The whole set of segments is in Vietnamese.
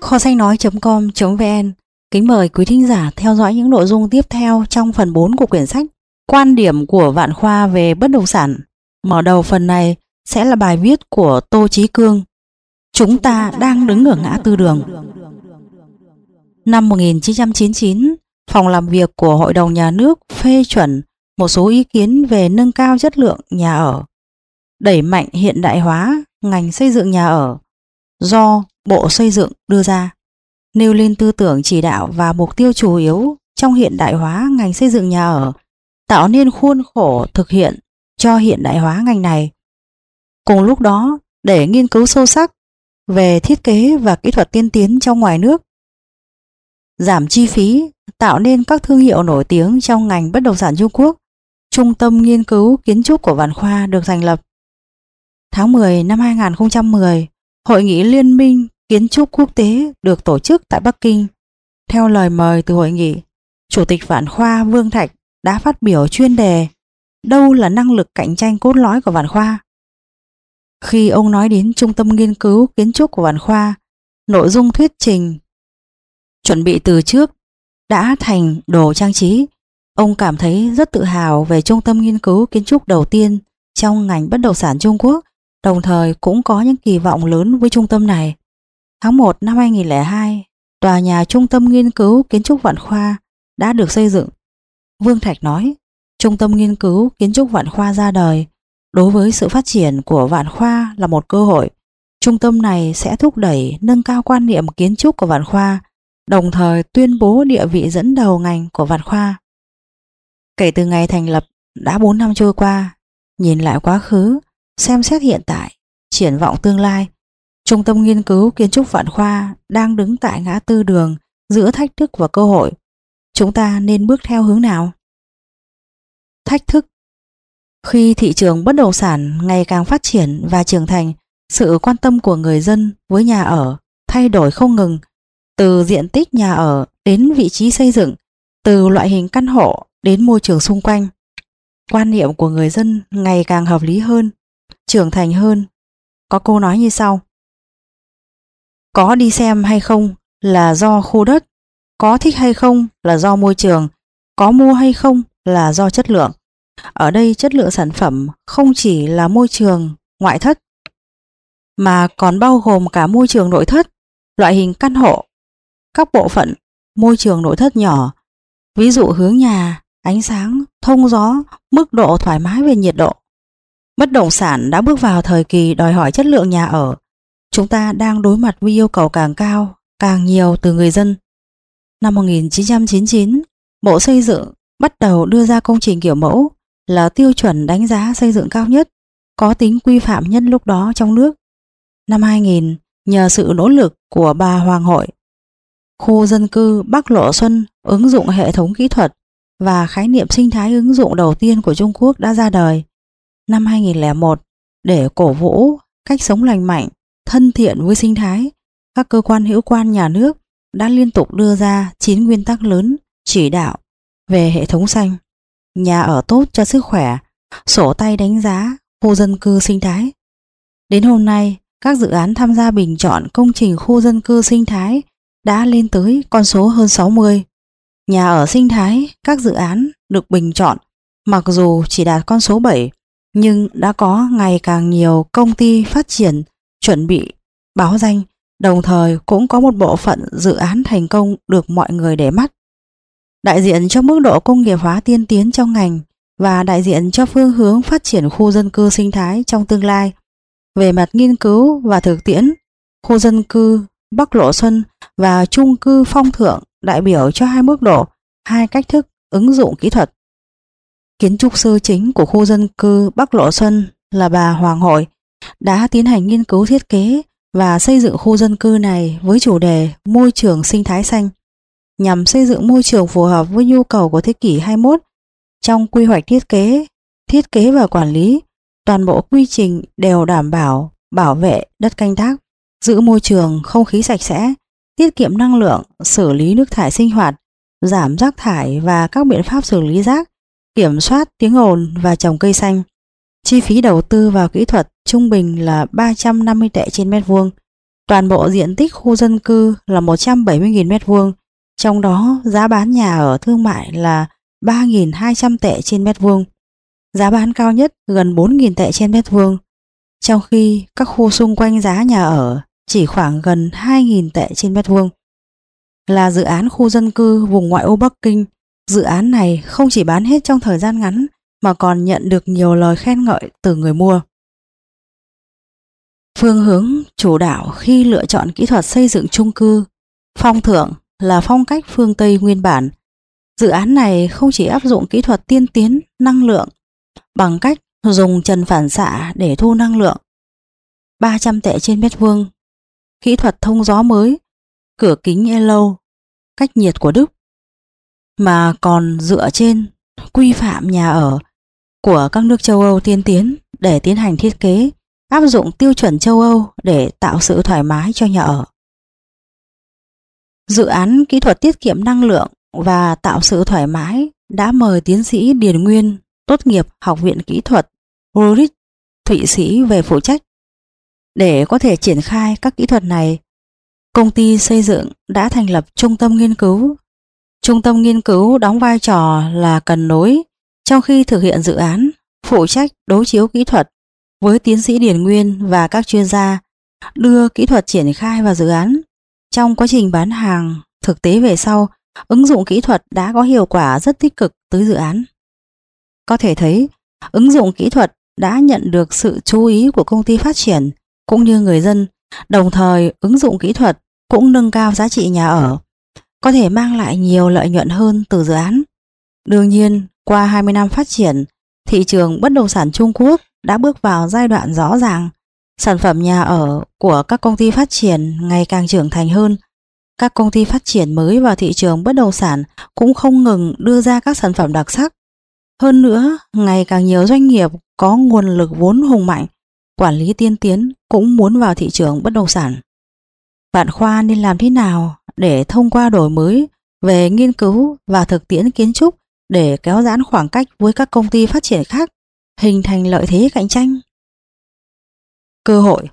Kho sách nói.com.vn kính mời quý thính giả theo dõi những nội dung tiếp theo trong phần 4 của quyển sách Quan điểm của Vạn Khoa về bất động sản. Mở đầu phần này sẽ là bài viết của Tô Chí Cương. Chúng ta đang đứng ở ngã tư đường. Năm 1999, phòng làm việc của Hội đồng Nhà nước phê chuẩn một số ý kiến về nâng cao chất lượng nhà ở, đẩy mạnh hiện đại hóa ngành xây dựng nhà ở do Bộ Xây dựng đưa ra, nêu lên tư tưởng chỉ đạo và mục tiêu chủ yếu trong hiện đại hóa ngành xây dựng nhà ở, tạo nên khuôn khổ thực hiện cho hiện đại hóa ngành này. Cùng lúc đó, để nghiên cứu sâu sắc về thiết kế và kỹ thuật tiên tiến trong ngoài nước, giảm chi phí, tạo nên các thương hiệu nổi tiếng trong ngành bất động sản Trung Quốc, Trung tâm Nghiên cứu Kiến trúc của Vạn Khoa được thành lập. Tháng 10 năm 2010, Hội nghị Liên minh Kiến trúc Quốc tế được tổ chức tại Bắc Kinh. Theo lời mời từ hội nghị, Chủ tịch Vạn Khoa Vương Thạch đã phát biểu chuyên đề "Đâu là năng lực cạnh tranh cốt lõi của Vạn Khoa?". Khi ông nói đến Trung tâm Nghiên cứu Kiến trúc của Vạn Khoa, nội dung thuyết trình chuẩn bị từ trước đã thành đồ trang trí. Ông cảm thấy rất tự hào về Trung tâm Nghiên cứu Kiến trúc đầu tiên trong ngành bất động sản Trung Quốc, đồng thời cũng có những kỳ vọng lớn với trung tâm này. Tháng 1 năm 2002, tòa nhà Trung tâm Nghiên cứu Kiến trúc Vạn Khoa đã được xây dựng. Vương Thạch nói, Trung tâm Nghiên cứu Kiến trúc Vạn Khoa ra đời đối với sự phát triển của Vạn Khoa là một cơ hội. Trung tâm này sẽ thúc đẩy nâng cao quan niệm kiến trúc của Vạn Khoa, đồng thời tuyên bố địa vị dẫn đầu ngành của Vạn Khoa. Kể từ ngày thành lập đã 4 năm trôi qua, nhìn lại quá khứ, xem xét hiện tại, triển vọng tương lai, Trung tâm Nghiên cứu Kiến trúc Vạn Khoa đang đứng tại ngã tư đường giữa thách thức và cơ hội. Chúng ta nên bước theo hướng nào? Thách thức. Khi thị trường bất động sản ngày càng phát triển và trưởng thành, sự quan tâm của người dân với nhà ở thay đổi không ngừng, từ diện tích nhà ở đến vị trí xây dựng, từ loại hình căn hộ đến môi trường xung quanh. Quan niệm của người dân ngày càng hợp lý hơn, trưởng thành hơn. Có câu nói như sau: có đi xem hay không là do khu đất, có thích hay không là do môi trường, có mua hay không là do chất lượng. Ở đây chất lượng sản phẩm không chỉ là môi trường ngoại thất, mà còn bao gồm cả môi trường nội thất, loại hình căn hộ, các bộ phận môi trường nội thất nhỏ, ví dụ hướng nhà, ánh sáng, thông gió, mức độ thoải mái về nhiệt độ. Bất động sản đã bước vào thời kỳ đòi hỏi chất lượng nhà ở. Chúng ta đang đối mặt với yêu cầu càng cao, càng nhiều từ người dân. Năm 1999, Bộ Xây dựng bắt đầu đưa ra công trình kiểu mẫu là tiêu chuẩn đánh giá xây dựng cao nhất, có tính quy phạm nhất lúc đó trong nước. Năm 2000, nhờ sự nỗ lực của bà Hoàng Hội, khu dân cư Bắc Lộ Xuân ứng dụng hệ thống kỹ thuật và khái niệm sinh thái ứng dụng đầu tiên của Trung Quốc đã ra đời. Năm 2001, để cổ vũ cách sống lành mạnh, thân thiện với sinh thái, các cơ quan hữu quan nhà nước đã liên tục đưa ra 9 nguyên tắc lớn chỉ đạo về hệ thống xanh, nhà ở tốt cho sức khỏe, sổ tay đánh giá khu dân cư sinh thái. Đến hôm nay, các dự án tham gia bình chọn công trình khu dân cư sinh thái đã lên tới con số hơn 60. Nhà ở sinh thái, các dự án được bình chọn mặc dù chỉ đạt con số 7, nhưng đã có ngày càng nhiều công ty phát triển chuẩn bị báo danh, đồng thời cũng có một bộ phận dự án thành công được mọi người để mắt. Đại diện cho mức độ công nghiệp hóa tiên tiến trong ngành và đại diện cho phương hướng phát triển khu dân cư sinh thái trong tương lai. Về mặt nghiên cứu và thực tiễn, khu dân cư Bắc Lộ Xuân và chung cư Phong Thượng đại biểu cho hai mức độ, hai cách thức ứng dụng kỹ thuật. Kiến trúc sư chính của khu dân cư Bắc Lộ Xuân là bà Hoàng Hội đã tiến hành nghiên cứu thiết kế và xây dựng khu dân cư này với chủ đề môi trường sinh thái xanh, nhằm xây dựng môi trường phù hợp với nhu cầu của thế kỷ 21. Trong quy hoạch thiết kế và quản lý, toàn bộ quy trình đều đảm bảo bảo vệ đất canh tác, giữ môi trường không khí sạch sẽ, tiết kiệm năng lượng, xử lý nước thải sinh hoạt, giảm rác thải và các biện pháp xử lý rác, kiểm soát tiếng ồn và trồng cây xanh. Chi phí đầu tư vào kỹ thuật trung bình là 350 tệ trên mét vuông. Toàn bộ diện tích khu dân cư là 170.000 m², trong đó giá bán nhà ở thương mại là 3.200 tệ trên mét vuông, giá bán cao nhất gần 4.000 tệ trên mét vuông, trong khi các khu xung quanh giá nhà ở chỉ khoảng gần 2.000 tệ trên mét vuông. Là dự án khu dân cư vùng ngoại ô Bắc Kinh, dự án này không chỉ bán hết trong thời gian ngắn mà còn nhận được nhiều lời khen ngợi từ người mua. Phương hướng chủ đạo khi lựa chọn kỹ thuật xây dựng chung cư, phong thượng là phong cách phương Tây nguyên bản. Dự án này không chỉ áp dụng kỹ thuật tiên tiến năng lượng bằng cách dùng trần phản xạ để thu năng lượng 300 tệ trên mét vuông, kỹ thuật thông gió mới, cửa kính Elo, cách nhiệt của Đức, mà còn dựa trên quy phạm nhà ở của các nước châu Âu tiên tiến để tiến hành thiết kế, áp dụng tiêu chuẩn châu Âu để tạo sự thoải mái cho nhà ở. Dự án kỹ thuật tiết kiệm năng lượng và tạo sự thoải mái đã mời tiến sĩ Điền Nguyên, tốt nghiệp Học viện Kỹ thuật Roerich, Thụy Sĩ về phụ trách. Để có thể triển khai các kỹ thuật này, công ty xây dựng đã thành lập trung tâm nghiên cứu. Trung tâm nghiên cứu đóng vai trò là cần nối trong khi thực hiện dự án, phụ trách đối chiếu kỹ thuật với tiến sĩ Điền Nguyên và các chuyên gia, đưa kỹ thuật triển khai vào dự án. Trong quá trình bán hàng thực tế về sau, ứng dụng kỹ thuật đã có hiệu quả rất tích cực tới dự án. Có thể thấy, ứng dụng kỹ thuật đã nhận được sự chú ý của công ty phát triển cũng như người dân, đồng thời ứng dụng kỹ thuật cũng nâng cao giá trị nhà ở, có thể mang lại nhiều lợi nhuận hơn từ dự án. Đương nhiên, qua 20 năm phát triển, thị trường bất động sản Trung Quốc đã bước vào giai đoạn rõ ràng. Sản phẩm nhà ở của các công ty phát triển ngày càng trưởng thành hơn. Các công ty phát triển mới vào thị trường bất động sản cũng không ngừng đưa ra các sản phẩm đặc sắc. Hơn nữa, ngày càng nhiều doanh nghiệp có nguồn lực vốn hùng mạnh, quản lý tiên tiến cũng muốn vào thị trường bất động sản. Vạn Khoa nên làm thế nào để thông qua đổi mới về nghiên cứu và thực tiễn kiến trúc để kéo giãn khoảng cách với các công ty phát triển khác, hình thành lợi thế cạnh tranh? Cơ hội.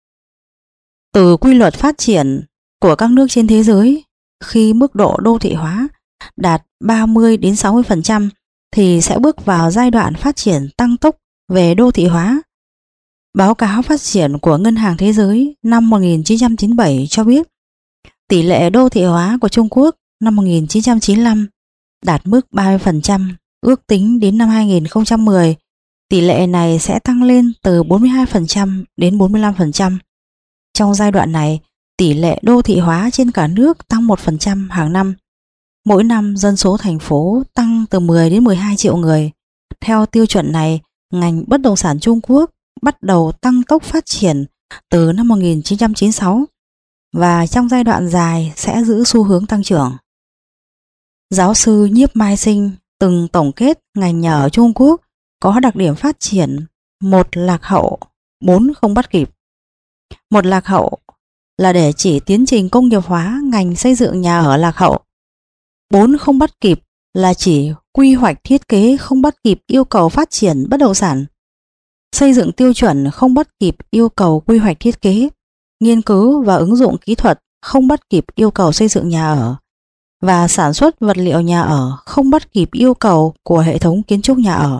Từ quy luật phát triển của các nước trên thế giới, khi mức độ đô thị hóa đạt 30-60% thì sẽ bước vào giai đoạn phát triển tăng tốc về đô thị hóa. Báo cáo phát triển của Ngân hàng Thế giới năm 1997 cho biết tỷ lệ đô thị hóa của Trung Quốc năm 1995 đạt mức 30%, ước tính đến năm 2010 tỷ lệ này sẽ tăng lên từ 42% đến 45%. Trong giai đoạn này, tỷ lệ đô thị hóa trên cả nước tăng 1% hàng năm. Mỗi năm dân số thành phố tăng từ 10 đến 12 triệu người. Theo tiêu chuẩn này, ngành bất động sản Trung Quốc bắt đầu tăng tốc phát triển từ năm 1996 và trong giai đoạn dài sẽ giữ xu hướng tăng trưởng. Giáo sư Nhiếp Mai Sinh từng tổng kết ngành nhà ở Trung Quốc có đặc điểm phát triển: 1 lạc hậu, 4 không bắt kịp. 1 lạc hậu là để chỉ tiến trình công nghiệp hóa ngành xây dựng nhà ở lạc hậu. 4 không bắt kịp là chỉ quy hoạch thiết kế không bắt kịp yêu cầu phát triển bất động sản, xây dựng tiêu chuẩn không bắt kịp yêu cầu quy hoạch thiết kế, nghiên cứu và ứng dụng kỹ thuật không bắt kịp yêu cầu xây dựng nhà ở, và sản xuất vật liệu nhà ở không bắt kịp yêu cầu của hệ thống kiến trúc nhà ở.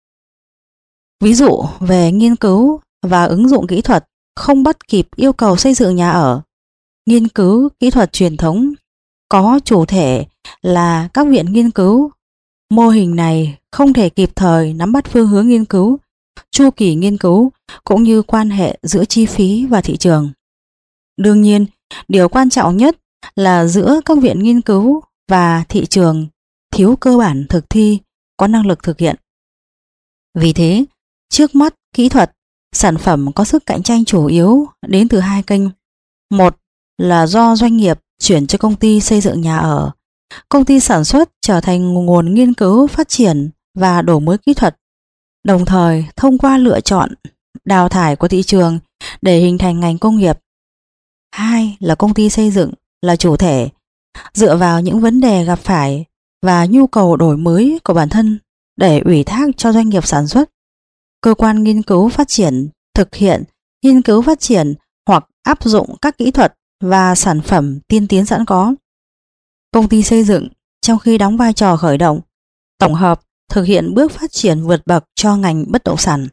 Ví dụ về nghiên cứu và ứng dụng kỹ thuật không bắt kịp yêu cầu xây dựng nhà ở, nghiên cứu kỹ thuật truyền thống có chủ thể là các viện nghiên cứu. Mô hình này không thể kịp thời nắm bắt phương hướng nghiên cứu, chu kỳ nghiên cứu cũng như quan hệ giữa chi phí và thị trường. Đương nhiên, điều quan trọng nhất là giữa các viện nghiên cứu và thị trường thiếu cơ bản thực thi, có năng lực thực hiện. Vì thế, trước mắt kỹ thuật, sản phẩm có sức cạnh tranh chủ yếu đến từ 2 kênh. Một là do doanh nghiệp chuyển cho công ty xây dựng nhà ở. Công ty sản xuất trở thành nguồn nghiên cứu phát triển và đổi mới kỹ thuật, đồng thời thông qua lựa chọn, đào thải của thị trường để hình thành ngành công nghiệp. 2 là công ty xây dựng là chủ thể, dựa vào những vấn đề gặp phải và nhu cầu đổi mới của bản thân để ủy thác cho doanh nghiệp sản xuất, cơ quan nghiên cứu phát triển thực hiện nghiên cứu phát triển hoặc áp dụng các kỹ thuật và sản phẩm tiên tiến sẵn có. Công ty xây dựng trong khi đóng vai trò khởi động, tổng hợp, thực hiện bước phát triển vượt bậc cho ngành bất động sản.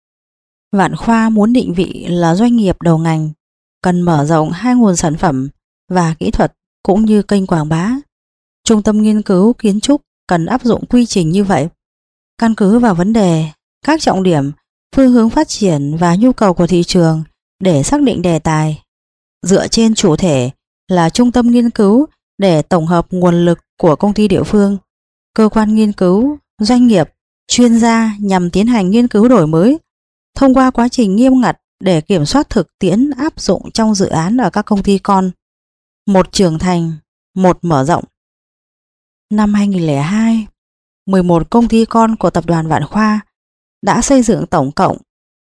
Vạn Khoa muốn định vị là doanh nghiệp đầu ngành, cần mở rộng hai nguồn sản phẩm và kỹ thuật cũng như kênh quảng bá. Trung tâm nghiên cứu kiến trúc cần áp dụng quy trình như vậy, căn cứ vào vấn đề, các trọng điểm, phương hướng phát triển và nhu cầu của thị trường để xác định đề tài. Dựa trên chủ thể là trung tâm nghiên cứu để tổng hợp nguồn lực của công ty địa phương, cơ quan nghiên cứu, doanh nghiệp, chuyên gia nhằm tiến hành nghiên cứu đổi mới, thông qua quá trình nghiêm ngặt để kiểm soát thực tiễn áp dụng trong dự án ở các công ty con. Một trưởng thành, một mở rộng. Năm 2002, 11 công ty con của tập đoàn Vạn Khoa đã xây dựng tổng cộng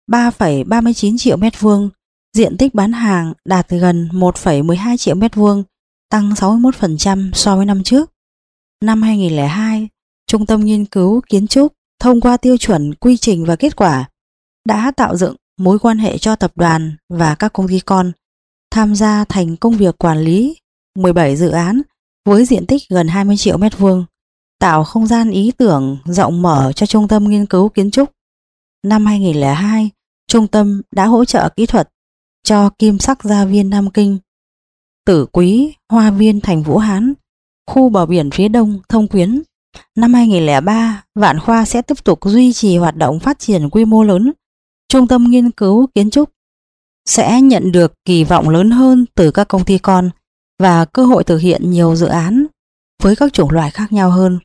3,39 triệu mét vuông, diện tích bán hàng đạt gần 1,12 triệu mét vuông, tăng 61% so với năm trước. Năm 2002, Trung tâm nghiên cứu kiến trúc thông qua tiêu chuẩn quy trình và kết quả đã tạo dựng mối quan hệ cho tập đoàn và các công ty con tham gia thành công việc quản lý 17 dự án với diện tích gần 20 triệu mét vuông, tạo không gian ý tưởng rộng mở cho Trung tâm nghiên cứu kiến trúc. Năm 2002, trung tâm đã hỗ trợ kỹ thuật cho Kim Sắc Gia Viên Nam Kinh, Tử Quý Hoa Viên thành Vũ Hán, khu bờ biển phía đông Thông Quyến. Năm 2003, Vạn Khoa sẽ tiếp tục duy trì hoạt động phát triển quy mô lớn. Trung tâm nghiên cứu kiến trúc sẽ nhận được kỳ vọng lớn hơn từ các công ty con và cơ hội thực hiện nhiều dự án với các chủng loại khác nhau hơn.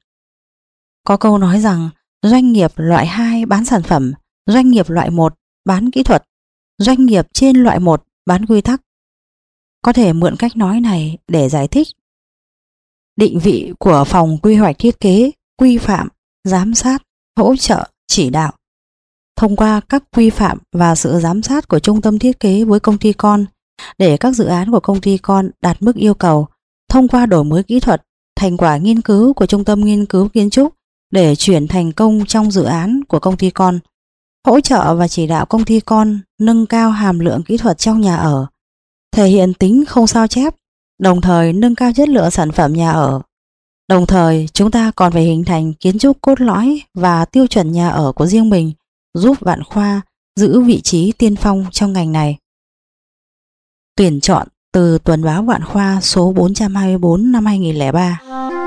Có câu nói rằng doanh nghiệp loại 2 bán sản phẩm, doanh nghiệp loại 1 bán kỹ thuật, doanh nghiệp trên loại 1 bán quy tắc. Có thể mượn cách nói này để giải thích định vị của phòng quy hoạch thiết kế, quy phạm, giám sát, hỗ trợ, chỉ đạo. Thông qua các quy phạm và sự giám sát của trung tâm thiết kế với công ty con để các dự án của công ty con đạt mức yêu cầu, thông qua đổi mới kỹ thuật, thành quả nghiên cứu của trung tâm nghiên cứu kiến trúc để chuyển thành công trong dự án của công ty con, hỗ trợ và chỉ đạo công ty con nâng cao hàm lượng kỹ thuật trong nhà ở, thể hiện tính không sao chép, đồng thời nâng cao chất lượng sản phẩm nhà ở. Đồng thời, chúng ta còn phải hình thành kiến trúc cốt lõi và tiêu chuẩn nhà ở của riêng mình, giúp Vạn Khoa giữ vị trí tiên phong trong ngành này. Tuyển chọn từ Tuần báo Vạn Khoa số 424 năm 2003.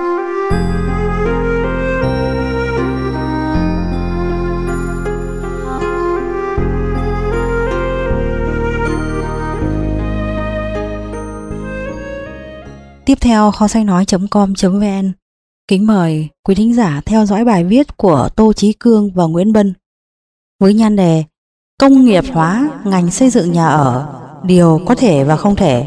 Tiếp theo, kho sách nói.com.vn kính mời quý thính giả theo dõi bài viết của Tô Chí Cương và Nguyễn Bân với nhan đề Công nghiệp hóa ngành xây dựng nhà ở, điều có thể và không thể.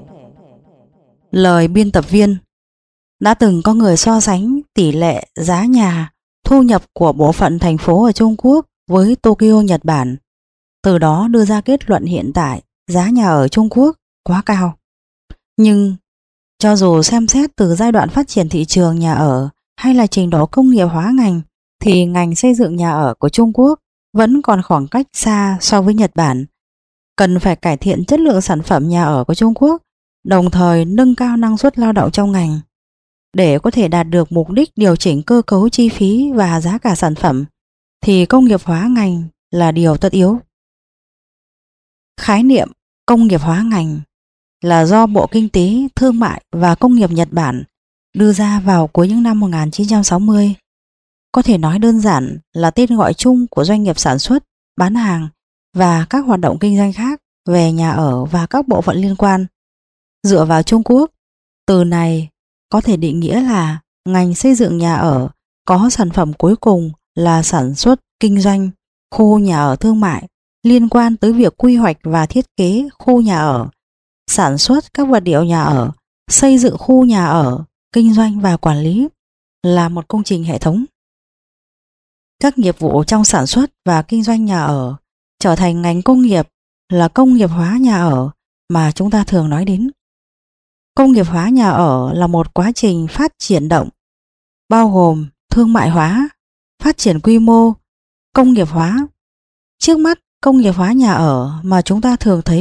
Lời biên tập viên: đã từng có người so sánh tỷ lệ giá nhà, thu nhập của bộ phận thành phố ở Trung Quốc với Tokyo, Nhật Bản, từ đó đưa ra kết luận hiện tại giá nhà ở Trung Quốc quá cao. Nhưng cho dù xem xét từ giai đoạn phát triển thị trường nhà ở hay là trình độ công nghiệp hóa ngành, thì ngành xây dựng nhà ở của Trung Quốc vẫn còn khoảng cách xa so với Nhật Bản. Cần phải cải thiện chất lượng sản phẩm nhà ở của Trung Quốc, đồng thời nâng cao năng suất lao động trong ngành. Để có thể đạt được mục đích điều chỉnh cơ cấu chi phí và giá cả sản phẩm, thì công nghiệp hóa ngành là điều tất yếu. Khái niệm công nghiệp hóa ngành là do Bộ Kinh tế, Thương mại và Công nghiệp Nhật Bản đưa ra vào cuối những năm 1960. Có thể nói đơn giản là tên gọi chung của doanh nghiệp sản xuất, bán hàng và các hoạt động kinh doanh khác về nhà ở và các bộ phận liên quan. Dựa vào Trung Quốc, từ này có thể định nghĩa là ngành xây dựng nhà ở có sản phẩm cuối cùng là sản xuất, kinh doanh, khu nhà ở thương mại liên quan tới việc quy hoạch và thiết kế khu nhà ở, sản xuất các vật liệu nhà ở, xây dựng khu nhà ở, kinh doanh và quản lý là một công trình hệ thống. Các nghiệp vụ trong sản xuất và kinh doanh nhà ở trở thành ngành công nghiệp là công nghiệp hóa nhà ở mà chúng ta thường nói đến. Công nghiệp hóa nhà ở là một quá trình phát triển động, bao gồm thương mại hóa, phát triển quy mô, công nghiệp hóa. Trước mắt, công nghiệp hóa nhà ở mà chúng ta thường thấy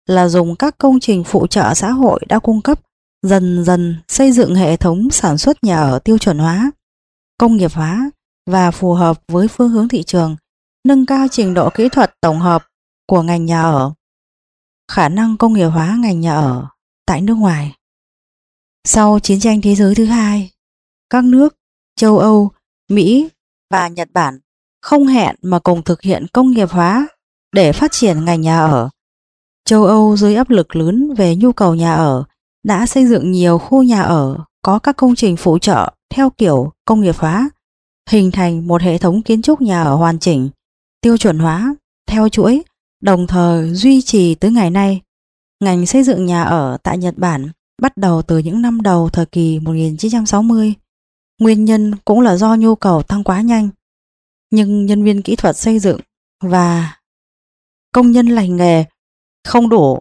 là dùng các công trình phụ trợ xã hội đã cung cấp, dần dần xây dựng hệ thống sản xuất nhà ở tiêu chuẩn hóa, công nghiệp hóa và phù hợp với phương hướng thị trường, nâng cao trình độ kỹ thuật tổng hợp của ngành nhà ở, khả năng công nghiệp hóa ngành nhà ở tại nước ngoài. Sau chiến tranh thế giới thứ hai, các nước châu Âu, Mỹ và Nhật Bản không hẹn mà cùng thực hiện công nghiệp hóa để phát triển ngành nhà ở. Châu Âu dưới áp lực lớn về nhu cầu nhà ở đã xây dựng nhiều khu nhà ở có các công trình phụ trợ theo kiểu công nghiệp hóa, hình thành một hệ thống kiến trúc nhà ở hoàn chỉnh, tiêu chuẩn hóa, theo chuỗi, đồng thời duy trì tới ngày nay. Ngành xây dựng nhà ở tại Nhật Bản bắt đầu từ những năm đầu thời kỳ 1960. Nguyên nhân cũng là do nhu cầu tăng quá nhanh, nhưng nhân viên kỹ thuật xây dựng và công nhân lành nghề không đủ.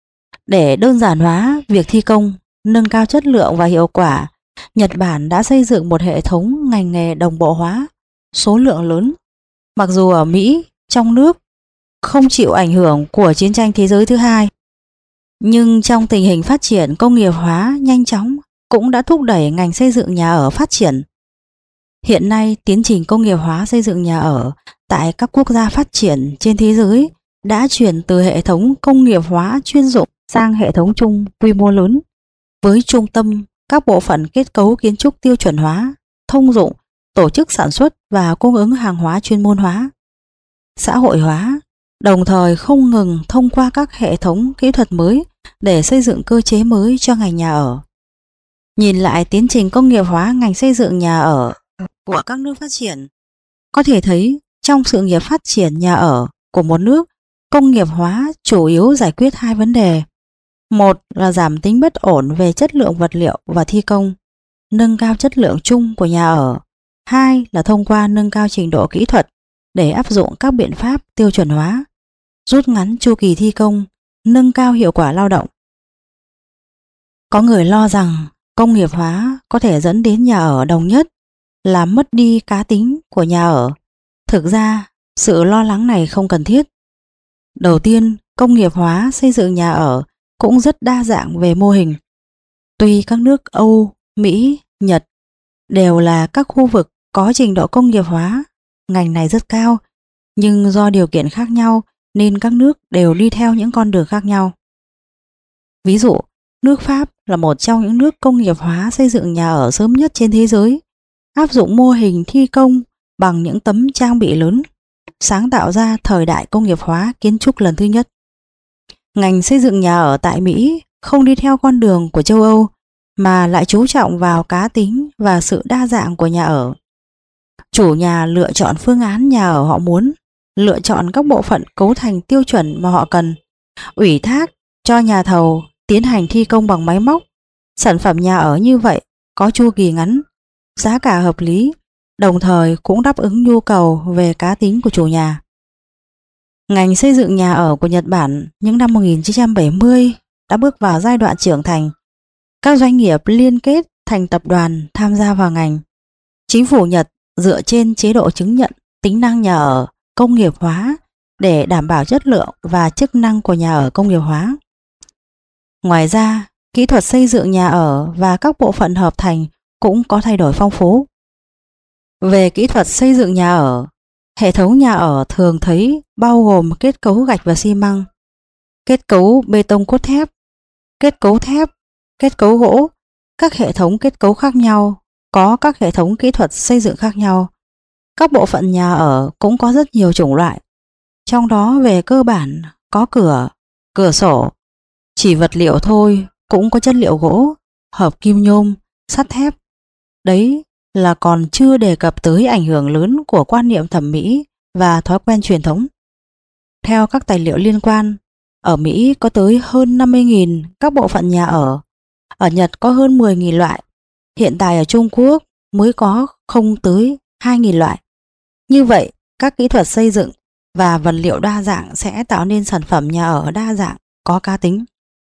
Để đơn giản hóa việc thi công, nâng cao chất lượng và hiệu quả, Nhật Bản đã xây dựng một hệ thống ngành nghề đồng bộ hóa, số lượng lớn. Mặc dù ở Mỹ, trong nước không chịu ảnh hưởng của chiến tranh thế giới thứ hai, nhưng trong tình hình phát triển công nghiệp hóa nhanh chóng cũng đã thúc đẩy ngành xây dựng nhà ở phát triển. Hiện nay, tiến trình công nghiệp hóa xây dựng nhà ở tại các quốc gia phát triển trên thế giới đã chuyển từ hệ thống công nghiệp hóa chuyên dụng sang hệ thống chung quy mô lớn, với trung tâm các bộ phận kết cấu kiến trúc tiêu chuẩn hóa, thông dụng, tổ chức sản xuất và cung ứng hàng hóa chuyên môn hóa, xã hội hóa, đồng thời không ngừng thông qua các hệ thống kỹ thuật mới để xây dựng cơ chế mới cho ngành nhà ở. Nhìn lại tiến trình công nghiệp hóa ngành xây dựng nhà ở của các nước phát triển, có thể thấy trong sự nghiệp phát triển nhà ở của một nước, công nghiệp hóa chủ yếu giải quyết hai vấn đề. Một là giảm tính bất ổn về chất lượng vật liệu và thi công, nâng cao chất lượng chung của nhà ở. Hai là thông qua nâng cao trình độ kỹ thuật để áp dụng các biện pháp tiêu chuẩn hóa, rút ngắn chu kỳ thi công, nâng cao hiệu quả lao động. Có người lo rằng công nghiệp hóa có thể dẫn đến nhà ở đồng nhất, làm mất đi cá tính của nhà ở. Thực ra, sự lo lắng này không cần thiết. Đầu tiên, công nghiệp hóa xây dựng nhà ở cũng rất đa dạng về mô hình. Tuy các nước Âu, Mỹ, Nhật đều là các khu vực có trình độ công nghiệp hóa ngành này rất cao, nhưng do điều kiện khác nhau nên các nước đều đi theo những con đường khác nhau. Ví dụ, nước Pháp là một trong những nước công nghiệp hóa xây dựng nhà ở sớm nhất trên thế giới, áp dụng mô hình thi công bằng những tấm trang bị lớn, sáng tạo ra thời đại công nghiệp hóa kiến trúc lần thứ nhất. Ngành xây dựng nhà ở tại Mỹ không đi theo con đường của châu Âu, mà lại chú trọng vào cá tính và sự đa dạng của nhà ở. Chủ nhà lựa chọn phương án nhà ở họ muốn, lựa chọn các bộ phận cấu thành tiêu chuẩn mà họ cần, ủy thác cho nhà thầu tiến hành thi công bằng máy móc. Sản phẩm nhà ở như vậy có chu kỳ ngắn, giá cả hợp lý, đồng thời cũng đáp ứng nhu cầu về cá tính của chủ nhà. Ngành xây dựng nhà ở của Nhật Bản những năm 1970 đã bước vào giai đoạn trưởng thành. Các doanh nghiệp liên kết thành tập đoàn tham gia vào ngành. Chính phủ Nhật dựa trên chế độ chứng nhận tính năng nhà ở công nghiệp hóa để đảm bảo chất lượng và chức năng của nhà ở công nghiệp hóa. Ngoài ra, kỹ thuật xây dựng nhà ở và các bộ phận hợp thành cũng có thay đổi phong phú. Về kỹ thuật xây dựng nhà ở, hệ thống nhà ở thường thấy bao gồm kết cấu gạch và xi măng, kết cấu bê tông cốt thép, kết cấu thép, kết cấu gỗ. Các hệ thống kết cấu khác nhau có các hệ thống kỹ thuật xây dựng khác nhau. Các bộ phận nhà ở cũng có rất nhiều chủng loại, trong đó về cơ bản có cửa, cửa sổ. Chỉ vật liệu thôi cũng có chất liệu gỗ, hợp kim nhôm, sắt thép. Đấy là còn chưa đề cập tới ảnh hưởng lớn của quan niệm thẩm mỹ và thói quen truyền thống. Theo các tài liệu liên quan, ở Mỹ có tới hơn 50.000 các bộ phận nhà ở Nhật có hơn 10.000 loại, hiện tại ở Trung Quốc mới có không tới 2.000 loại. Như vậy, các kỹ thuật xây dựng và vật liệu đa dạng sẽ tạo nên sản phẩm nhà ở đa dạng, có cá tính.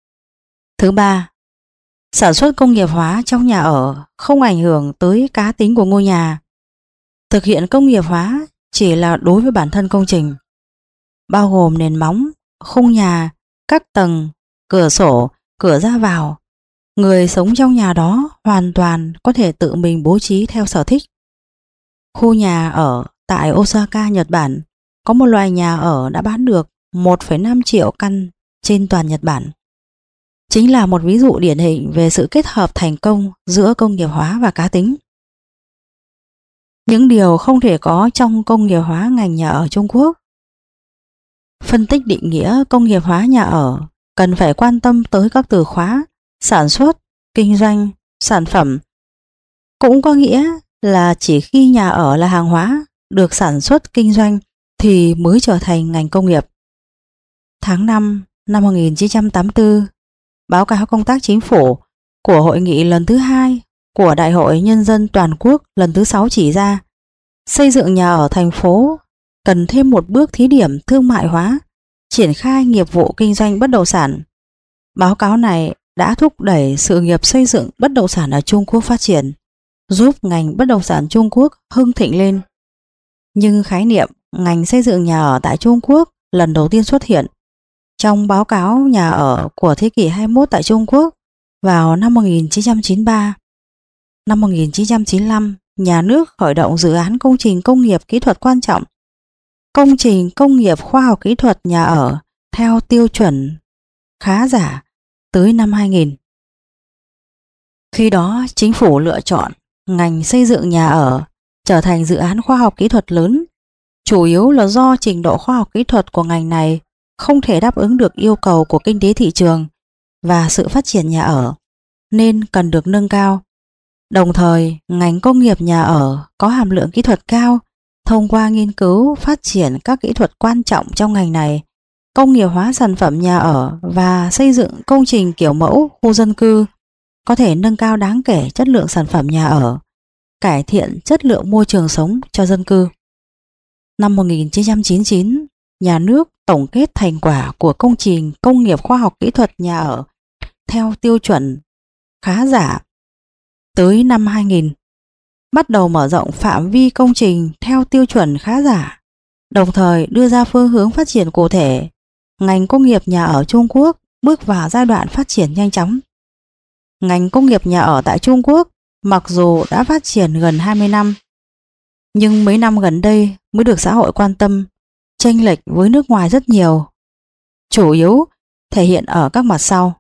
Thứ ba, sản xuất công nghiệp hóa trong nhà ở không ảnh hưởng tới cá tính của ngôi nhà. Thực hiện công nghiệp hóa chỉ là đối với bản thân công trình, bao gồm nền móng, khung nhà, các tầng, cửa sổ, cửa ra vào. Người sống trong nhà đó hoàn toàn có thể tự mình bố trí theo sở thích. Khu nhà ở tại Osaka, Nhật Bản có một loài nhà ở đã bán được 1,5 triệu căn trên toàn Nhật Bản. Chính là một ví dụ điển hình về sự kết hợp thành công giữa công nghiệp hóa và cá tính. Những điều không thể có trong công nghiệp hóa ngành nhà ở Trung Quốc. Phân tích định nghĩa công nghiệp hóa nhà ở cần phải quan tâm tới các từ khóa sản xuất, kinh doanh, sản phẩm. Cũng có nghĩa là chỉ khi nhà ở là hàng hóa được sản xuất kinh doanh thì mới trở thành ngành công nghiệp. Tháng 5 năm 1984, báo cáo công tác chính phủ của hội nghị lần thứ 2 của Đại hội Nhân dân Toàn quốc lần thứ 6 chỉ ra xây dựng nhà ở thành phố cần thêm một bước thí điểm thương mại hóa, triển khai nghiệp vụ kinh doanh bất động sản. Báo cáo này đã thúc đẩy sự nghiệp xây dựng bất động sản ở Trung Quốc phát triển, giúp ngành bất động sản Trung Quốc hưng thịnh lên. Nhưng khái niệm ngành xây dựng nhà ở tại Trung Quốc lần đầu tiên xuất hiện trong báo cáo nhà ở của thế kỷ 21 tại Trung Quốc vào năm 1993. Năm 1995, nhà nước khởi động dự án công trình công nghiệp kỹ thuật quan trọng, công trình công nghiệp khoa học kỹ thuật nhà ở theo tiêu chuẩn khá giả tới năm 2000. Khi đó, chính phủ lựa chọn ngành xây dựng nhà ở trở thành dự án khoa học kỹ thuật lớn, chủ yếu là do trình độ khoa học kỹ thuật của ngành này không thể đáp ứng được yêu cầu của kinh tế thị trường và sự phát triển nhà ở, nên cần được nâng cao. Đồng thời, ngành công nghiệp nhà ở có hàm lượng kỹ thuật cao thông qua nghiên cứu phát triển các kỹ thuật quan trọng trong ngành này, công nghiệp hóa sản phẩm nhà ở và xây dựng công trình kiểu mẫu khu dân cư có thể nâng cao đáng kể chất lượng sản phẩm nhà ở, cải thiện chất lượng môi trường sống cho dân cư. Năm 1999, nhà nước tổng kết thành quả của công trình công nghiệp khoa học kỹ thuật nhà ở theo tiêu chuẩn khá giả. Tới năm 2000, bắt đầu mở rộng phạm vi công trình theo tiêu chuẩn khá giả, đồng thời đưa ra phương hướng phát triển cụ thể. Ngành công nghiệp nhà ở Trung Quốc bước vào giai đoạn phát triển nhanh chóng. Ngành công nghiệp nhà ở tại Trung Quốc mặc dù đã phát triển gần 20 năm, nhưng mấy năm gần đây mới được xã hội quan tâm, chênh lệch với nước ngoài rất nhiều, chủ yếu thể hiện ở các mặt sau.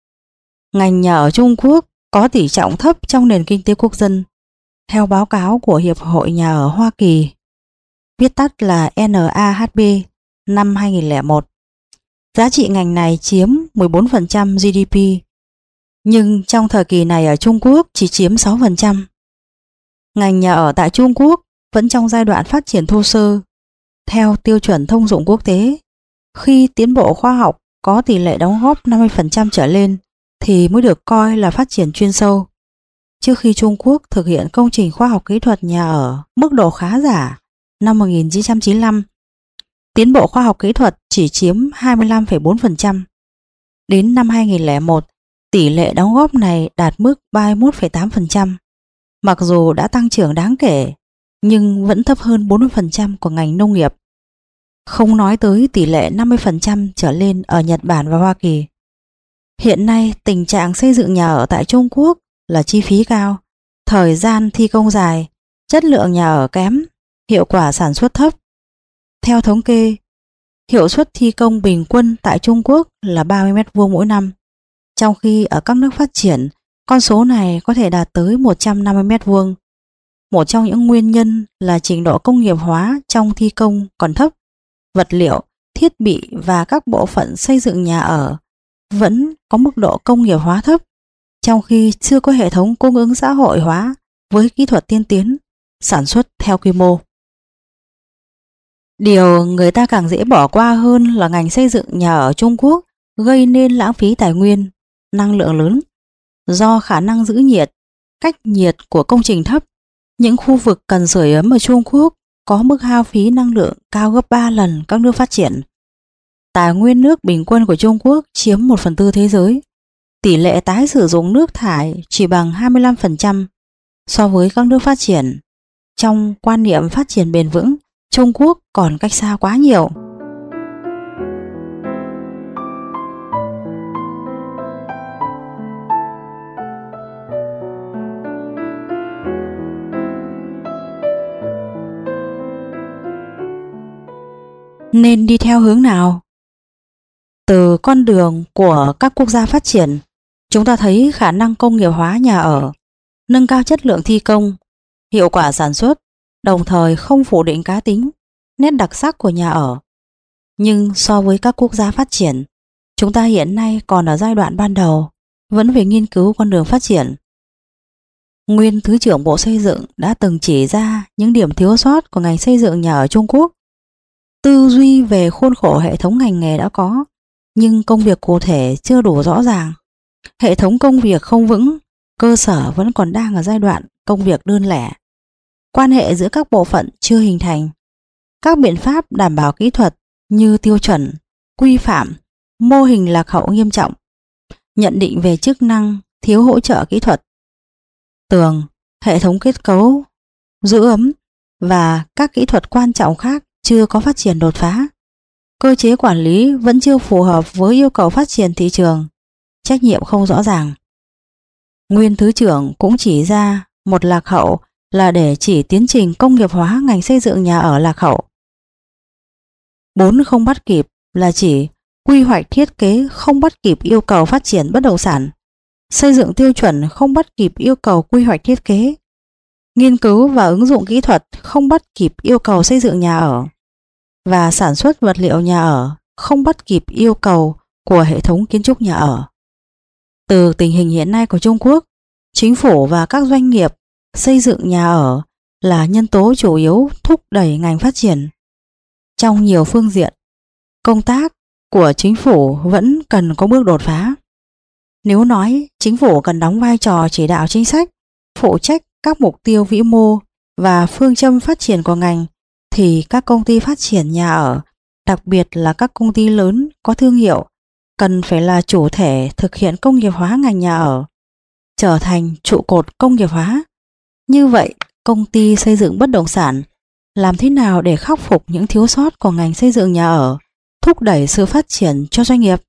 Ngành nhà ở Trung Quốc có tỷ trọng thấp trong nền kinh tế quốc dân, theo báo cáo của Hiệp hội Nhà ở Hoa Kỳ, viết tắt là NAHB, năm 2001. Giá trị ngành này chiếm 14% GDP, nhưng trong thời kỳ này ở Trung Quốc chỉ chiếm 6%. Ngành nhà ở tại Trung Quốc vẫn trong giai đoạn phát triển thô sơ, theo tiêu chuẩn thông dụng quốc tế. Khi tiến bộ khoa học có tỷ lệ đóng góp 50% trở lên thì mới được coi là phát triển chuyên sâu. Trước khi Trung Quốc thực hiện công trình khoa học kỹ thuật nhà ở mức độ khá giả năm 1995, tiến bộ khoa học kỹ thuật chỉ chiếm 25,4%. Đến năm 2001, tỷ lệ đóng góp này đạt mức 31,8%. Mặc dù đã tăng trưởng đáng kể, nhưng vẫn thấp hơn 40% của ngành nông nghiệp. Không nói tới tỷ lệ 50% trở lên ở Nhật Bản và Hoa Kỳ. Hiện nay, tình trạng xây dựng nhà ở tại Trung Quốc là chi phí cao, thời gian thi công dài, chất lượng nhà ở kém, hiệu quả sản xuất thấp. Theo thống kê, hiệu suất thi công bình quân tại Trung Quốc là 30 m² mỗi năm, trong khi ở các nước phát triển, con số này có thể đạt tới 150 m². Một trong những nguyên nhân là trình độ công nghiệp hóa trong thi công còn thấp, vật liệu, thiết bị và các bộ phận xây dựng nhà ở vẫn có mức độ công nghiệp hóa thấp, trong khi chưa có hệ thống cung ứng xã hội hóa với kỹ thuật tiên tiến, sản xuất theo quy mô. Điều người ta càng dễ bỏ qua hơn là ngành xây dựng nhà ở Trung Quốc gây nên lãng phí tài nguyên, năng lượng lớn. Do khả năng giữ nhiệt, cách nhiệt của công trình thấp, những khu vực cần sưởi ấm ở Trung Quốc có mức hao phí năng lượng cao gấp 3 lần các nước phát triển. Tài nguyên nước bình quân của Trung Quốc chiếm 1/4 thế giới. Tỷ lệ tái sử dụng nước thải chỉ bằng 25% so với các nước phát triển. Trong quan niệm phát triển bền vững, Trung Quốc còn cách xa quá nhiều. nên đi theo hướng nào? Từ con đường của các quốc gia phát triển, chúng ta thấy khả năng công nghiệp hóa nhà ở, nâng cao chất lượng thi công, hiệu quả sản xuất, đồng thời không phủ định cá tính, nét đặc sắc của nhà ở. Nhưng so với các quốc gia phát triển, chúng ta hiện nay còn ở giai đoạn ban đầu, vẫn phải nghiên cứu con đường phát triển. Nguyên Thứ trưởng Bộ Xây dựng đã từng chỉ ra những điểm thiếu sót của ngành xây dựng nhà ở Trung Quốc. Tư duy về khuôn khổ hệ thống ngành nghề đã có, nhưng công việc cụ thể chưa đủ rõ ràng. Hệ thống công việc không vững, cơ sở vẫn còn đang ở giai đoạn công việc đơn lẻ. Quan hệ giữa các bộ phận chưa hình thành. Các biện pháp đảm bảo kỹ thuật như tiêu chuẩn, quy phạm, mô hình lạc hậu nghiêm trọng. Nhận định về chức năng thiếu hỗ trợ kỹ thuật. Tường, hệ thống kết cấu, giữ ấm và các kỹ thuật quan trọng khác chưa có phát triển đột phá. Cơ chế quản lý vẫn chưa phù hợp với yêu cầu phát triển thị trường, trách nhiệm không rõ ràng. Nguyên Thứ trưởng cũng chỉ ra một lạc hậu là để chỉ tiến trình công nghiệp hóa ngành xây dựng nhà ở lạc hậu. 4 không bắt kịp là chỉ quy hoạch thiết kế không bắt kịp yêu cầu phát triển bất động sản, xây dựng tiêu chuẩn không bắt kịp yêu cầu quy hoạch thiết kế, nghiên cứu và ứng dụng kỹ thuật không bắt kịp yêu cầu xây dựng nhà ở, và sản xuất vật liệu nhà ở không bắt kịp yêu cầu của hệ thống kiến trúc nhà ở. Từ tình hình hiện nay của Trung Quốc, chính phủ và các doanh nghiệp xây dựng nhà ở là nhân tố chủ yếu thúc đẩy ngành phát triển. Trong nhiều phương diện, công tác của chính phủ vẫn cần có bước đột phá. Nếu nói chính phủ cần đóng vai trò chỉ đạo chính sách, phụ trách các mục tiêu vĩ mô và phương châm phát triển của ngành, thì các công ty phát triển nhà ở, đặc biệt là các công ty lớn có thương hiệu, cần phải là chủ thể thực hiện công nghiệp hóa ngành nhà ở, trở thành trụ cột công nghiệp hóa. Như vậy, công ty xây dựng bất động sản làm thế nào để khắc phục những thiếu sót của ngành xây dựng nhà ở, thúc đẩy sự phát triển cho doanh nghiệp?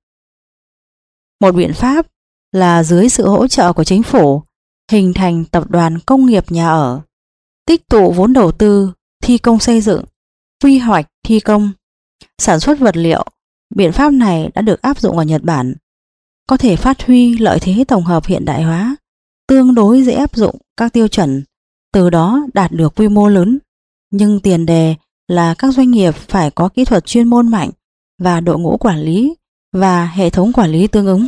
Một biện pháp là dưới sự hỗ trợ của chính phủ, hình thành tập đoàn công nghiệp nhà ở, tích tụ vốn đầu tư, thi công xây dựng, quy hoạch thi công, sản xuất vật liệu. Biện pháp này đã được áp dụng ở Nhật Bản, có thể phát huy lợi thế tổng hợp hiện đại hóa, tương đối dễ áp dụng các tiêu chuẩn, từ đó đạt được quy mô lớn. Nhưng tiền đề là các doanh nghiệp phải có kỹ thuật chuyên môn mạnh và đội ngũ quản lý và hệ thống quản lý tương ứng.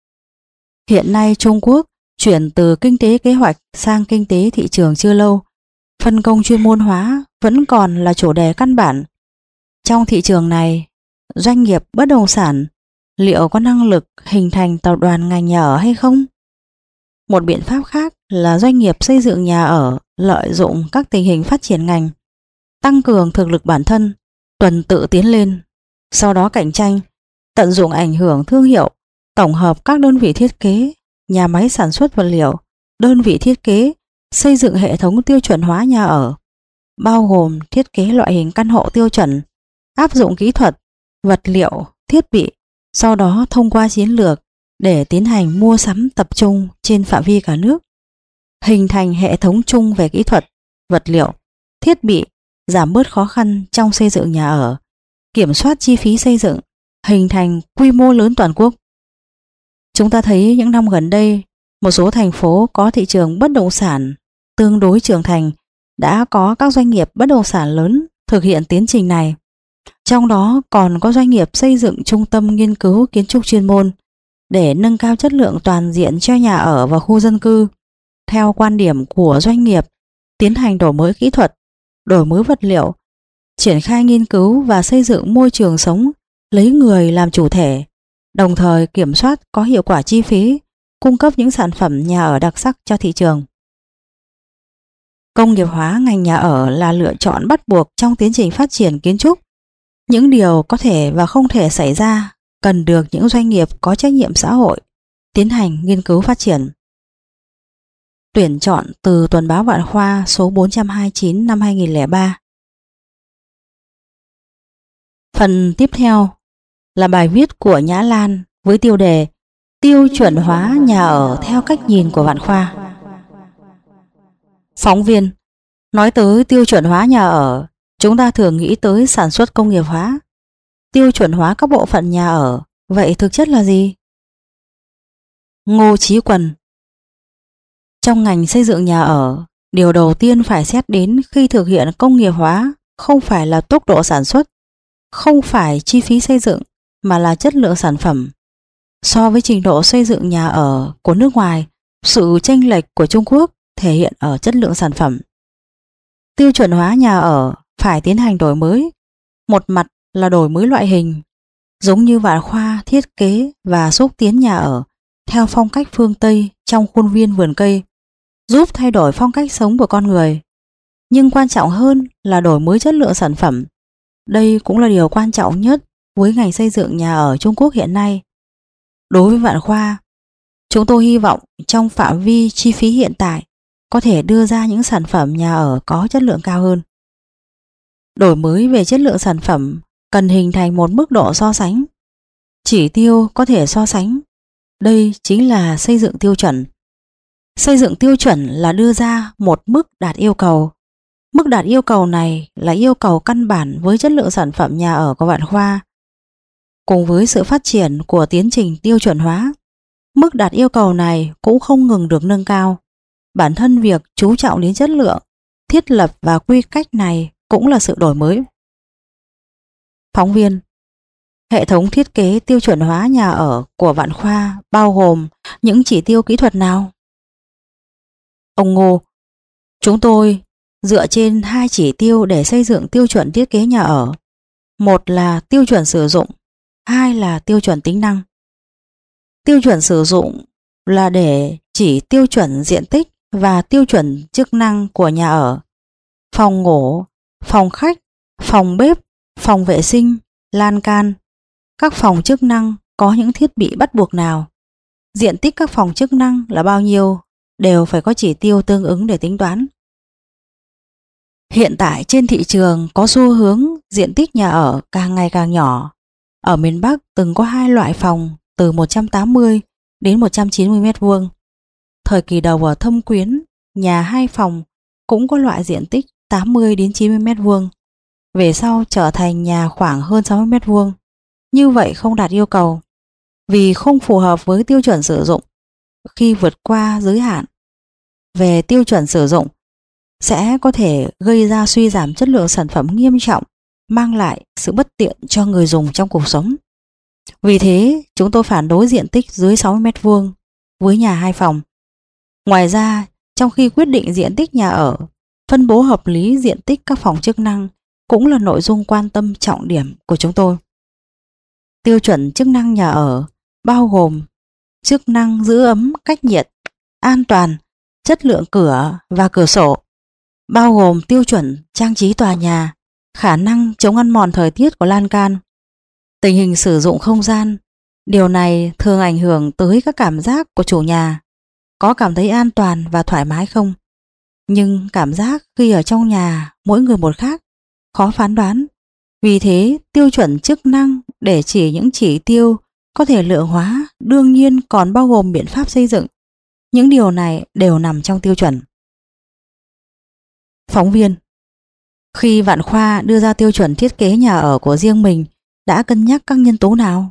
Hiện nay Trung Quốc chuyển từ kinh tế kế hoạch sang kinh tế thị trường chưa lâu, phân công chuyên môn hóa vẫn còn là chủ đề căn bản. Trong thị trường này, doanh nghiệp bất động sản liệu có năng lực hình thành tập đoàn ngành nhà ở hay không? Một biện pháp khác là doanh nghiệp xây dựng nhà ở lợi dụng các tình hình phát triển ngành, tăng cường thực lực bản thân, tuần tự tiến lên, sau đó cạnh tranh, tận dụng ảnh hưởng thương hiệu, tổng hợp các đơn vị thiết kế, nhà máy sản xuất vật liệu, đơn vị thiết kế, xây dựng hệ thống tiêu chuẩn hóa nhà ở, bao gồm thiết kế loại hình căn hộ tiêu chuẩn, áp dụng kỹ thuật, vật liệu, thiết bị, sau đó thông qua chiến lược để tiến hành mua sắm tập trung trên phạm vi cả nước, hình thành hệ thống chung về kỹ thuật, vật liệu, thiết bị, giảm bớt khó khăn trong xây dựng nhà ở, kiểm soát chi phí xây dựng, hình thành quy mô lớn toàn quốc. Chúng ta thấy những năm gần đây, một số thành phố có thị trường bất động sản tương đối trưởng thành đã có các doanh nghiệp bất động sản lớn thực hiện tiến trình này. Trong đó còn có doanh nghiệp xây dựng trung tâm nghiên cứu kiến trúc chuyên môn để nâng cao chất lượng toàn diện cho nhà ở và khu dân cư. Theo quan điểm của doanh nghiệp, tiến hành đổi mới kỹ thuật, đổi mới vật liệu, triển khai nghiên cứu và xây dựng môi trường sống lấy người làm chủ thể, đồng thời kiểm soát có hiệu quả chi phí, cung cấp những sản phẩm nhà ở đặc sắc cho thị trường. Công nghiệp hóa ngành nhà ở là lựa chọn bắt buộc trong tiến trình phát triển kiến trúc. Những điều có thể và không thể xảy ra cần được những doanh nghiệp có trách nhiệm xã hội tiến hành nghiên cứu phát triển. Tuyển chọn từ Tuần báo Vạn Khoa số 429 năm 2003. Phần tiếp theo là bài viết của Nhã Lan với tiêu đề Tiêu chuẩn hóa nhà ở theo cách nhìn của Vạn Khoa. Phóng viên: nói tới tiêu chuẩn hóa nhà ở, chúng ta thường nghĩ tới sản xuất công nghiệp hóa, tiêu chuẩn hóa các bộ phận nhà ở, vậy thực chất là gì? Ngô Chí Quần. Trong ngành xây dựng nhà ở, điều đầu tiên phải xét đến khi thực hiện công nghiệp hóa không phải là tốc độ sản xuất, không phải chi phí xây dựng, mà là chất lượng sản phẩm. So với trình độ xây dựng nhà ở của nước ngoài, sự chênh lệch của Trung Quốc thể hiện ở chất lượng sản phẩm. Tiêu chuẩn hóa nhà ở phải tiến hành đổi mới. Một mặt là đổi mới loại hình, giống như Vạn Khoa thiết kế và xúc tiến nhà ở theo phong cách phương Tây trong khuôn viên vườn cây, giúp thay đổi phong cách sống của con người. Nhưng quan trọng hơn là đổi mới chất lượng sản phẩm. Đây cũng là điều quan trọng nhất với ngành xây dựng nhà ở Trung Quốc hiện nay. Đối với Vạn Khoa, chúng tôi hy vọng trong phạm vi chi phí hiện tại có thể đưa ra những sản phẩm nhà ở có chất lượng cao hơn. Đổi mới về chất lượng sản phẩm cần hình thành một mức độ so sánh, chỉ tiêu có thể so sánh. Đây chính là xây dựng tiêu chuẩn. Xây dựng tiêu chuẩn là đưa ra một mức đạt yêu cầu. Mức đạt yêu cầu này là yêu cầu căn bản với chất lượng sản phẩm nhà ở của Vạn Khoa. Cùng với sự phát triển của tiến trình tiêu chuẩn hóa, mức đạt yêu cầu này cũng không ngừng được nâng cao. Bản thân việc chú trọng đến chất lượng, thiết lập và quy cách này cũng là sự đổi mới. Phóng viên. Hệ thống thiết kế tiêu chuẩn hóa nhà ở của Vạn Khoa bao gồm những chỉ tiêu kỹ thuật nào? Ông Ngô. Chúng tôi dựa trên 2 chỉ tiêu để xây dựng tiêu chuẩn thiết kế nhà ở. Một là tiêu chuẩn sử dụng, 2 là tiêu chuẩn tính năng. Tiêu chuẩn sử dụng là để chỉ tiêu chuẩn diện tích và tiêu chuẩn chức năng của nhà ở. Phòng ngủ, phòng khách, phòng bếp, phòng vệ sinh, lan can. Các phòng chức năng có những thiết bị bắt buộc nào? Diện tích các phòng chức năng là bao nhiêu? Đều phải có chỉ tiêu tương ứng để tính toán. Hiện tại trên thị trường có xu hướng diện tích nhà ở càng ngày càng nhỏ. Ở miền Bắc từng có 2 loại phòng từ 180 đến 190 m². Thời kỳ đầu ở Thâm Quyến, nhà 2 phòng cũng có loại diện tích 80 đến 90 m². Về sau trở thành nhà khoảng hơn 60 m². Như vậy không đạt yêu cầu, vì không phù hợp với tiêu chuẩn sử dụng. Khi vượt qua giới hạn về tiêu chuẩn sử dụng sẽ có thể gây ra suy giảm chất lượng sản phẩm nghiêm trọng, mang lại sự bất tiện cho người dùng trong cuộc sống. Vì thế, chúng tôi phản đối diện tích dưới 60 m² với nhà 2 phòng. Ngoài ra, trong khi quyết định diện tích nhà ở, phân bố hợp lý diện tích các phòng chức năng cũng là nội dung quan tâm trọng điểm của chúng tôi. Tiêu chuẩn chức năng nhà ở bao gồm chức năng giữ ấm, cách nhiệt, an toàn, chất lượng cửa và cửa sổ, bao gồm tiêu chuẩn trang trí tòa nhà, khả năng chống ăn mòn thời tiết của lan can, tình hình sử dụng không gian. Điều này thường ảnh hưởng tới các cảm giác của chủ nhà. Có cảm thấy an toàn và thoải mái không? Nhưng cảm giác khi ở trong nhà mỗi người một khác, khó phán đoán. Vì thế, tiêu chuẩn chức năng để chỉ những chỉ tiêu có thể lượng hóa đương nhiên còn bao gồm biện pháp xây dựng. Những điều này đều nằm trong tiêu chuẩn. Phóng viên. Khi Vạn Khoa đưa ra tiêu chuẩn thiết kế nhà ở của riêng mình, đã cân nhắc các nhân tố nào?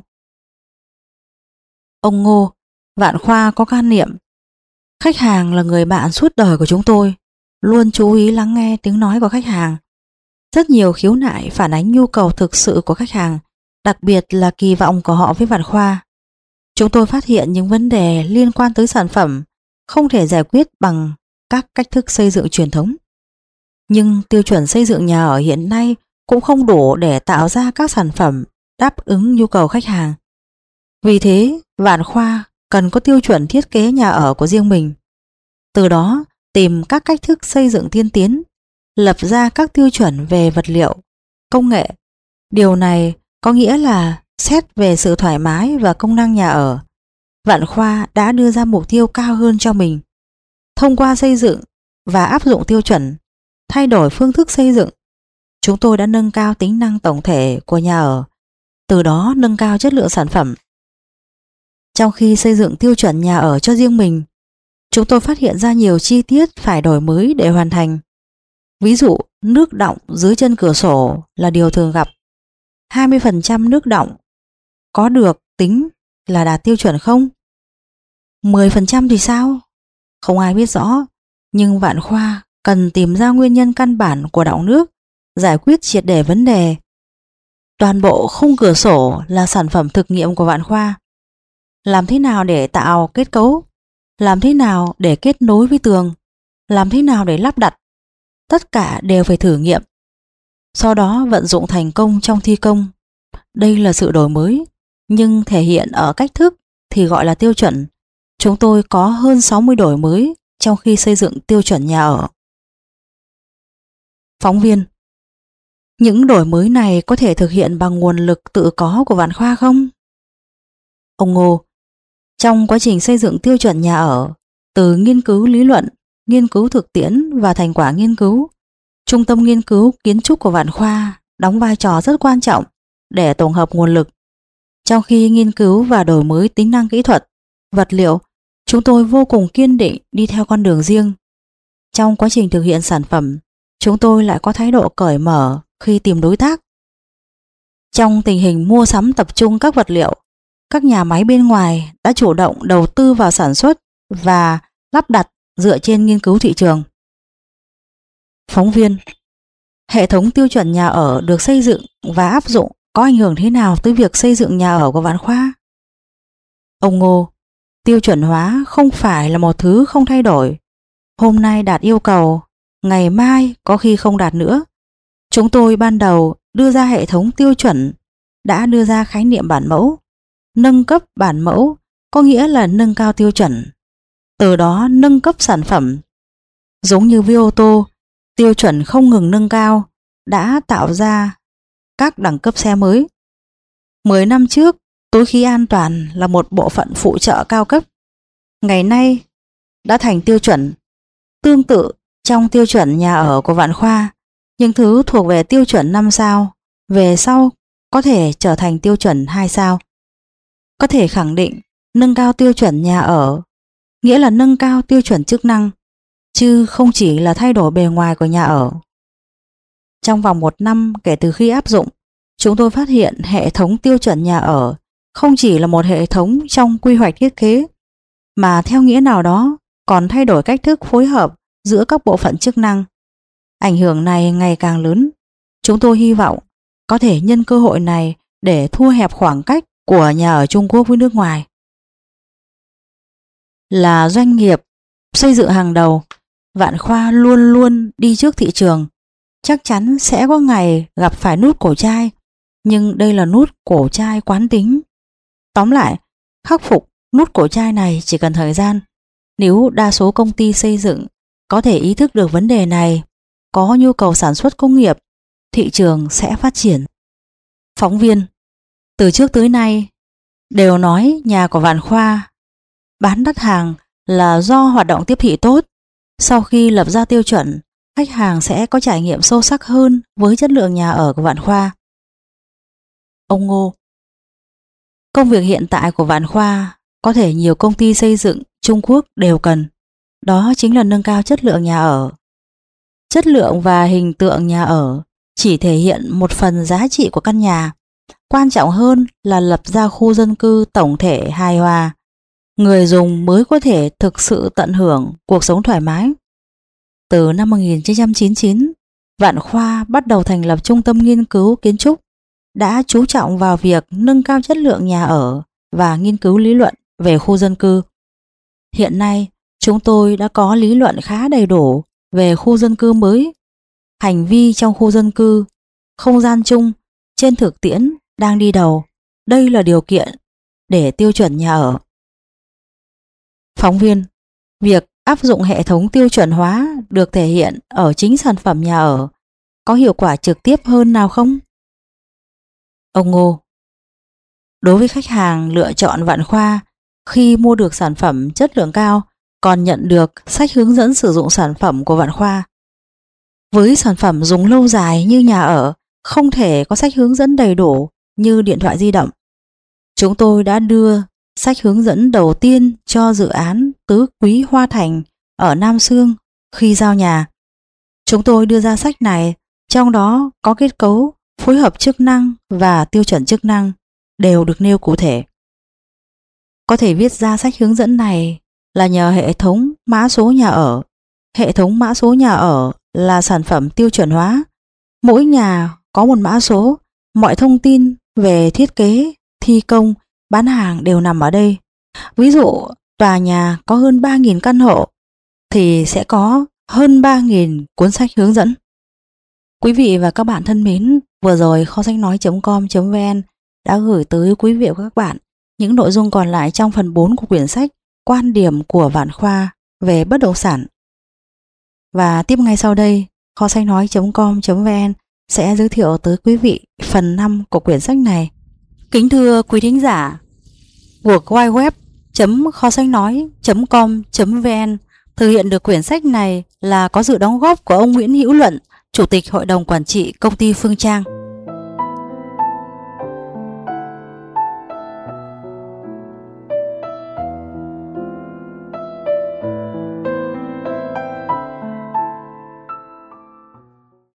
Ông Ngô. Vạn Khoa có quan niệm khách hàng là người bạn suốt đời của chúng tôi, luôn chú ý lắng nghe tiếng nói của khách hàng. Rất nhiều khiếu nại phản ánh nhu cầu thực sự của khách hàng, đặc biệt là kỳ vọng của họ với Vạn Khoa. Chúng tôi phát hiện những vấn đề liên quan tới sản phẩm không thể giải quyết bằng các cách thức xây dựng truyền thống. Nhưng tiêu chuẩn xây dựng nhà ở hiện nay cũng không đủ để tạo ra các sản phẩm đáp ứng nhu cầu khách hàng. Vì thế, Vạn Khoa cần có tiêu chuẩn thiết kế nhà ở của riêng mình. Từ đó, tìm các cách thức xây dựng tiên tiến, lập ra các tiêu chuẩn về vật liệu, công nghệ. Điều này có nghĩa là xét về sự thoải mái và công năng nhà ở. Vạn Khoa đã đưa ra mục tiêu cao hơn cho mình. Thông qua xây dựng và áp dụng tiêu chuẩn, thay đổi phương thức xây dựng, chúng tôi đã nâng cao tính năng tổng thể của nhà ở, từ đó nâng cao chất lượng sản phẩm. Trong khi xây dựng tiêu chuẩn nhà ở cho riêng mình, chúng tôi phát hiện ra nhiều chi tiết phải đổi mới để hoàn thành. Ví dụ, nước đọng dưới chân cửa sổ là điều thường gặp. 20% nước đọng có được tính là đạt tiêu chuẩn không? 10% thì sao? Không ai biết rõ, nhưng Vạn Khoa cần tìm ra nguyên nhân căn bản của đọng nước, giải quyết triệt để vấn đề. Toàn bộ khung cửa sổ là sản phẩm thực nghiệm của Vạn Khoa. Làm thế nào để tạo kết cấu? Làm thế nào để kết nối với tường? Làm thế nào để lắp đặt? Tất cả đều phải thử nghiệm. Sau đó vận dụng thành công trong thi công. Đây là sự đổi mới, nhưng thể hiện ở cách thức thì gọi là tiêu chuẩn. Chúng tôi có hơn 60 đổi mới trong khi xây dựng tiêu chuẩn nhà ở. Phóng viên: những đổi mới này có thể thực hiện bằng nguồn lực tự có của Vạn Khoa không? Ông Ngô: trong quá trình xây dựng tiêu chuẩn nhà ở, từ nghiên cứu lý luận, nghiên cứu thực tiễn và thành quả nghiên cứu, Trung tâm Nghiên cứu Kiến trúc của Vạn Khoa đóng vai trò rất quan trọng để tổng hợp nguồn lực. Trong khi nghiên cứu và đổi mới tính năng kỹ thuật, vật liệu, chúng tôi vô cùng kiên định đi theo con đường riêng. Trong quá trình thực hiện sản phẩm, chúng tôi lại có thái độ cởi mở khi tìm đối tác. Trong tình hình mua sắm tập trung các vật liệu, các nhà máy bên ngoài đã chủ động đầu tư vào sản xuất và lắp đặt dựa trên nghiên cứu thị trường. Phóng viên: hệ thống tiêu chuẩn nhà ở được xây dựng và áp dụng có ảnh hưởng thế nào tới việc xây dựng nhà ở của Vạn Khoa? Ông Ngô: tiêu chuẩn hóa không phải là một thứ không thay đổi. Hôm nay đạt yêu cầu, ngày mai có khi không đạt nữa. Chúng tôi ban đầu đưa ra hệ thống tiêu chuẩn, đã đưa ra khái niệm bản mẫu. Nâng cấp bản mẫu có nghĩa là nâng cao tiêu chuẩn, từ đó nâng cấp sản phẩm. Giống như với ô tô, tiêu chuẩn không ngừng nâng cao, đã tạo ra các đẳng cấp xe mới. 10 năm trước, túi khí an toàn là một bộ phận phụ trợ cao cấp. Ngày nay đã thành tiêu chuẩn. Tương tự trong tiêu chuẩn nhà ở của Vạn Khoa, những thứ thuộc về tiêu chuẩn 5 sao, về sau có thể trở thành tiêu chuẩn 2 sao. Có thể khẳng định nâng cao tiêu chuẩn nhà ở nghĩa là nâng cao tiêu chuẩn chức năng, chứ không chỉ là thay đổi bề ngoài của nhà ở. Trong vòng 1 năm kể từ khi áp dụng, chúng tôi phát hiện hệ thống tiêu chuẩn nhà ở không chỉ là một hệ thống trong quy hoạch thiết kế, mà theo nghĩa nào đó còn thay đổi cách thức phối hợp giữa các bộ phận chức năng. Ảnh hưởng này ngày càng lớn. Chúng tôi hy vọng có thể nhân cơ hội này để thu hẹp khoảng cách của nhà ở Trung Quốc với nước ngoài. Là doanh nghiệp xây dựng hàng đầu, Vạn Khoa luôn luôn đi trước thị trường. Chắc chắn sẽ có ngày gặp phải nút cổ chai, nhưng đây là nút cổ chai quán tính. Tóm lại, khắc phục nút cổ chai này chỉ cần thời gian. Nếu đa số công ty xây dựng có thể ý thức được vấn đề này, có nhu cầu sản xuất công nghiệp, thị trường sẽ phát triển. Phóng viên: từ trước tới nay đều nói nhà của Vạn Khoa bán đắt hàng là do hoạt động tiếp thị tốt. Sau khi lập ra tiêu chuẩn, khách hàng sẽ có trải nghiệm sâu sắc hơn với chất lượng nhà ở của Vạn Khoa. Ông Ngô: công việc hiện tại của Vạn Khoa có thể nhiều công ty xây dựng Trung Quốc đều cần. Đó chính là nâng cao chất lượng nhà ở. Chất lượng và hình tượng nhà ở chỉ thể hiện một phần giá trị của căn nhà. Quan trọng hơn là lập ra khu dân cư tổng thể hài hòa. Người dùng mới có thể thực sự tận hưởng cuộc sống thoải mái. Từ năm 1999, Vạn Khoa bắt đầu thành lập Trung tâm Nghiên cứu Kiến trúc, đã chú trọng vào việc nâng cao chất lượng nhà ở và nghiên cứu lý luận về khu dân cư. Hiện nay, chúng tôi đã có lý luận khá đầy đủ về khu dân cư mới, hành vi trong khu dân cư, không gian chung, trên thực tiễn đang đi đầu. Đây là điều kiện để tiêu chuẩn nhà ở. Phóng viên: việc áp dụng hệ thống tiêu chuẩn hóa được thể hiện ở chính sản phẩm nhà ở có hiệu quả trực tiếp hơn nào không? Ông Ngô: đối với khách hàng lựa chọn Vạn Khoa, khi mua được sản phẩm chất lượng cao còn nhận được sách hướng dẫn sử dụng sản phẩm của Vạn Khoa. Với sản phẩm dùng lâu dài như nhà ở, không thể có sách hướng dẫn đầy đủ như điện thoại di động. Chúng tôi đã đưa sách hướng dẫn đầu tiên cho dự án Tứ Quý Hoa Thành ở Nam Xương khi giao nhà. Chúng tôi đưa ra sách này, trong đó có kết cấu phối hợp chức năng và tiêu chuẩn chức năng đều được nêu cụ thể. Có thể viết ra sách hướng dẫn này là nhờ hệ thống mã số nhà ở. Hệ thống mã số nhà ở là sản phẩm tiêu chuẩn hóa. Mỗi nhà có một mã số, mọi thông tin về thiết kế, thi công, bán hàng đều nằm ở đây. Ví dụ, tòa nhà có hơn 3.000 căn hộ thì sẽ có hơn 3.000 cuốn sách hướng dẫn. Quý vị và các bạn thân mến, vừa rồi kho sách nói.com.vn đã gửi tới quý vị và các bạn những nội dung còn lại trong phần 4 của quyển sách Quan điểm của Vạn Khoa về bất động sản. Và tiếp ngay sau đây, kho sách nói.com.vn sẽ giới thiệu tới quý vị phần 5 của quyển sách này. Kính thưa quý thính giả, World Wide Web.kho sách nói.com.vn thực hiện được quyển sách này là có sự đóng góp của ông Nguyễn Hữu Luận, Chủ tịch Hội đồng Quản trị Công ty Phương Trang.